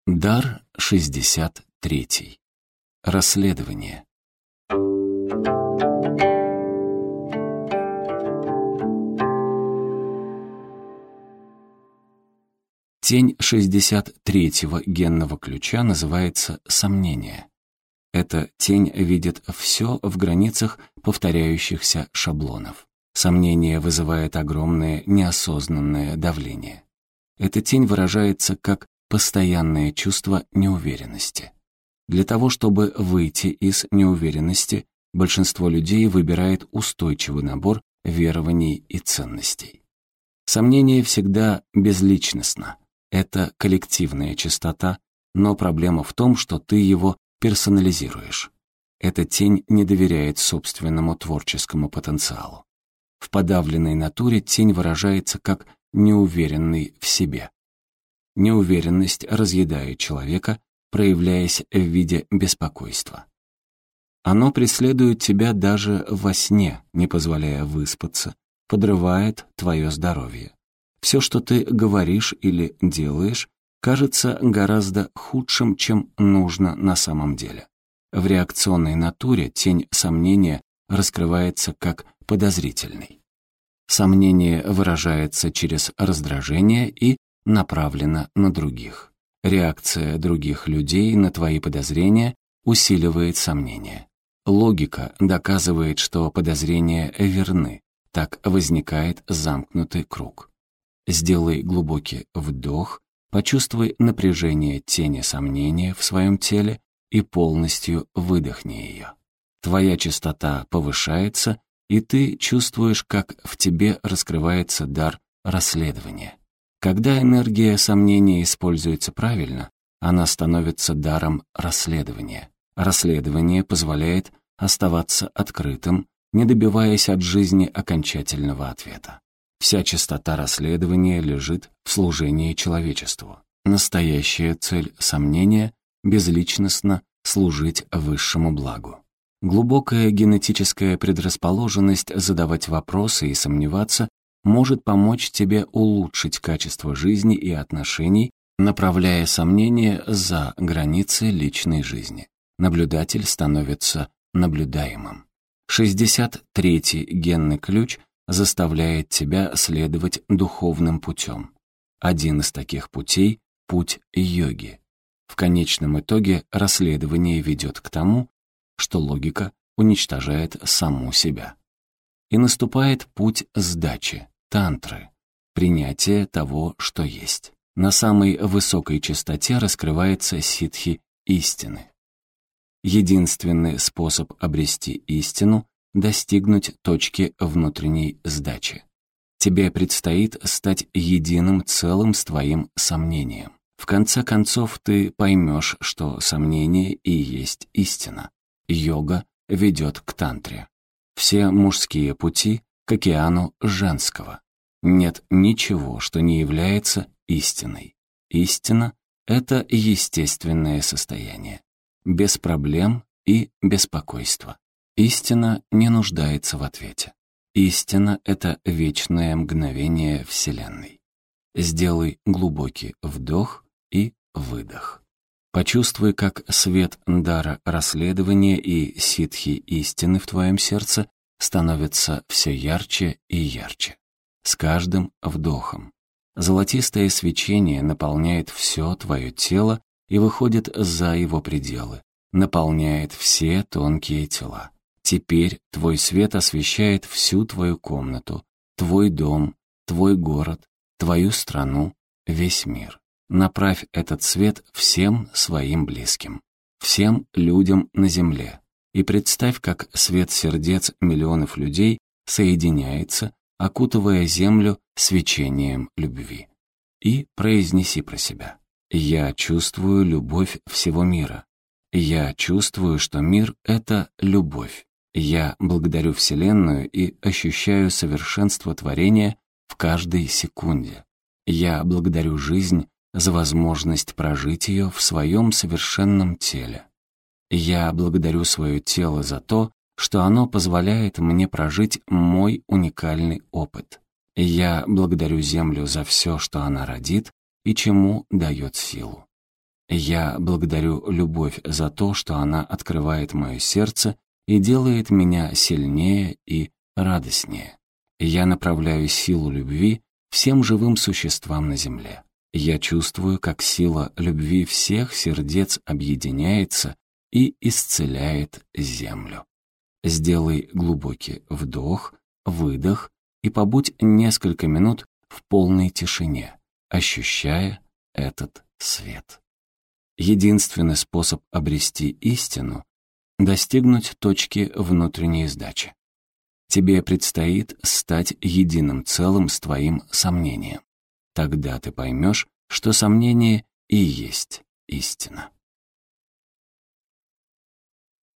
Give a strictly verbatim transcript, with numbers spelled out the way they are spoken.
Дар шестьдесят третий. Расследование. Тень шестьдесят третьего генного ключа называется сомнение. Эта тень видит все в границах повторяющихся шаблонов. Сомнение вызывает огромное неосознанное давление. Эта тень выражается как постоянное чувство неуверенности. Для того, чтобы выйти из неуверенности, большинство людей выбирает устойчивый набор верований и ценностей. Сомнение всегда безличностно. Это коллективная частота, но проблема в том, что ты его персонализируешь. Эта тень не доверяет собственному творческому потенциалу. В подавленной натуре тень выражается как неуверенный в себе. Неуверенность разъедает человека, проявляясь в виде беспокойства. Оно преследует тебя даже во сне, не позволяя выспаться, подрывает твое здоровье. Все, что ты говоришь или делаешь, кажется гораздо худшим, чем нужно на самом деле. В реакционной натуре тень сомнения раскрывается как подозрительный. Сомнение выражается через раздражение и направлено на других. Реакция других людей на твои подозрения усиливает сомнение. Логика доказывает, что подозрения верны. Так возникает замкнутый круг. Сделай глубокий вдох, почувствуй напряжение тени сомнения в своем теле и полностью выдохни ее. Твоя частота повышается, и ты чувствуешь, как в тебе раскрывается дар расследования. Когда энергия сомнения используется правильно, она становится даром расследования. Расследование позволяет оставаться открытым, не добиваясь от жизни окончательного ответа. Вся частота расследования лежит в служении человечеству. Настоящая цель сомнения — безличностно служить высшему благу. Глубокая генетическая предрасположенность задавать вопросы и сомневаться может помочь тебе улучшить качество жизни и отношений, направляя сомнения за границы личной жизни. Наблюдатель становится наблюдаемым. шестьдесят третий генный ключ заставляет тебя следовать духовным путем. Один из таких путей — путь йоги. В конечном итоге расследование ведет к тому, что логика уничтожает саму себя. И наступает путь сдачи, тантры, принятие того, что есть. На самой высокой частоте раскрывается ситхи истины. Единственный способ обрести истину — достигнуть точки внутренней сдачи. Тебе предстоит стать единым целым с твоим сомнением. В конце концов, ты поймешь, что сомнение и есть истина. Йога ведет к тантре. Все мужские пути к океану женского. Нет ничего, что не является истиной. Истина — это естественное состояние. Без проблем и беспокойства. Истина не нуждается в ответе. Истина — это вечное мгновение Вселенной. Сделай глубокий вдох и выдох. Почувствуй, как свет дара расследования и ситхи истины в твоем сердце становится все ярче и ярче. С каждым вдохом. Золотистое свечение наполняет все твое тело и выходит за его пределы, наполняет все тонкие тела. Теперь твой свет освещает всю твою комнату, твой дом, твой город, твою страну, весь мир. Направь этот свет всем своим близким, всем людям на земле. И представь, как свет сердец миллионов людей соединяется, окутывая землю свечением любви. И произнеси про себя: «Я чувствую любовь всего мира. Я чувствую, что мир — это любовь. Я благодарю Вселенную и ощущаю совершенство творения в каждой секунде. Я благодарю жизнь за возможность прожить ее в своем совершенном теле. Я благодарю свое тело за то, что оно позволяет мне прожить мой уникальный опыт. Я благодарю Землю за все, что она родит и чему дает силу. Я благодарю любовь за то, что она открывает мое сердце и делает меня сильнее и радостнее. Я направляю силу любви всем живым существам на земле. Я чувствую, как сила любви всех сердец объединяется и исцеляет землю. Сделай глубокий вдох, выдох и побудь несколько минут в полной тишине, ощущая этот свет. Единственный способ обрести истину — достигнуть точки внутренней сдачи. Тебе предстоит стать единым целым с твоим сомнением. Тогда ты поймешь, что сомнение и есть истина.